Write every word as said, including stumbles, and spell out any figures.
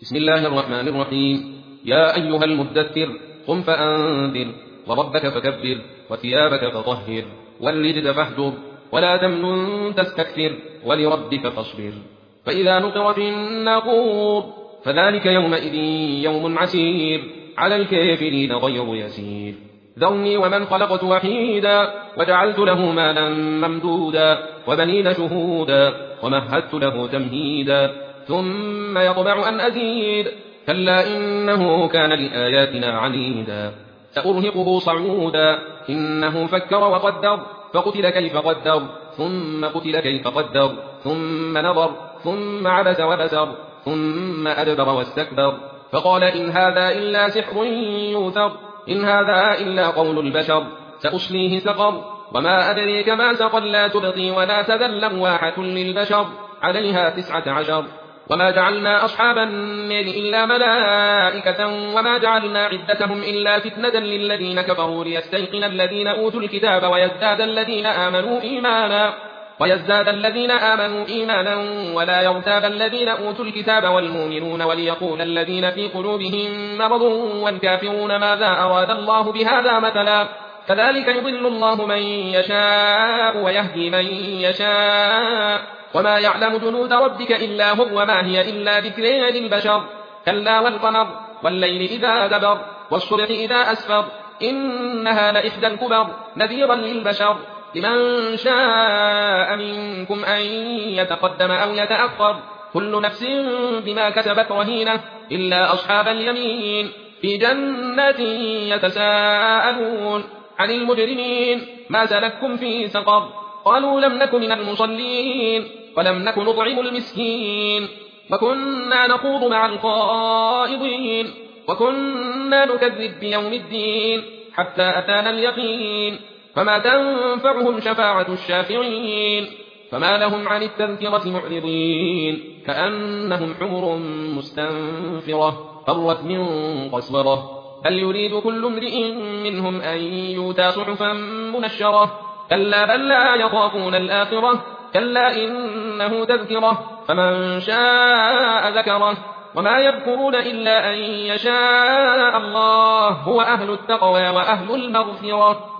بسم الله الرحمن الرحيم. يا أيها المدثر قم فأنذر وربك فكبر وثيابك فطهر والرجز فاهجر ولا تمنن تستكثر ولربك فاصبر. فإذا نقر في الناقور فذلك يومئذ يوم عسير على الكافرين غير يسير. ذرني ومن خلقت وحيدا وجعلت له مالا ممدودا وبنين شهودا ومهدت له تمهيدا ثم يطمع أن أزيد كلا إنه كان لآياتنا عنيدا سأرهقه صعودا إنه فكر وقدر فقتل كيف قدر ثم قتل كيف قدر ثم نظر ثم عبس وبسر ثم أدبر واستكبر فقال إن هذا إلا سحر يوثر إن هذا إلا قول البشر سأصليه سقر وما أدريك ما سقر لا تبقي ولا تذر لواحة للبشر عليها تسعة عشر. وما جعلنا أصحاب النار إلا ملائكة وما جعلنا عدتهم إلا فتنة للذين كفروا ليستيقن الذين أوتوا الكتاب ويزداد الذين آمنوا إيمانا ويزداد الذين آمنوا إيمانا ولا يرتاب الذين أوتوا الكتاب والمؤمنون وليقول الذين في قلوبهم مرض والكافرون ماذا أراد الله بهذا مثلا كذلك يضل الله من يشاء ويهدي من يشاء وما يعلم جنود ربك إلا هو وما هي إلا ذكر للبشر. كلا والقمر والليل إذا دبر والصبح إذا أسفر إنها لإحدى الكبر نذيرا للبشر لمن شاء منكم أن يتقدم أو يتأخر كل نفس بما كسبت رهينة إلا أصحاب اليمين في جنات يتساءلون عن المجرمين ما سلككم في سقر قالوا لم نك من المصلين ولم نك نطعم المسكين وكنا نخوض مع الخائضين وكنا نكذب بيوم الدين حتى أتانا اليقين فما تنفعهم شفاعة الشافعين فما لهم عن التذكرة معرضين كأنهم حمر مستنفرة فرت من قسورة بل يريد كل امرئ منهم أن يؤتى صحفا منشرة كلا بل لا يخافون الآخرة كلا إنه تذكرة فمن شاء ذكره وما يذكرون إلا أن يشاء الله هو أهل التقوى وأهل المغفرة.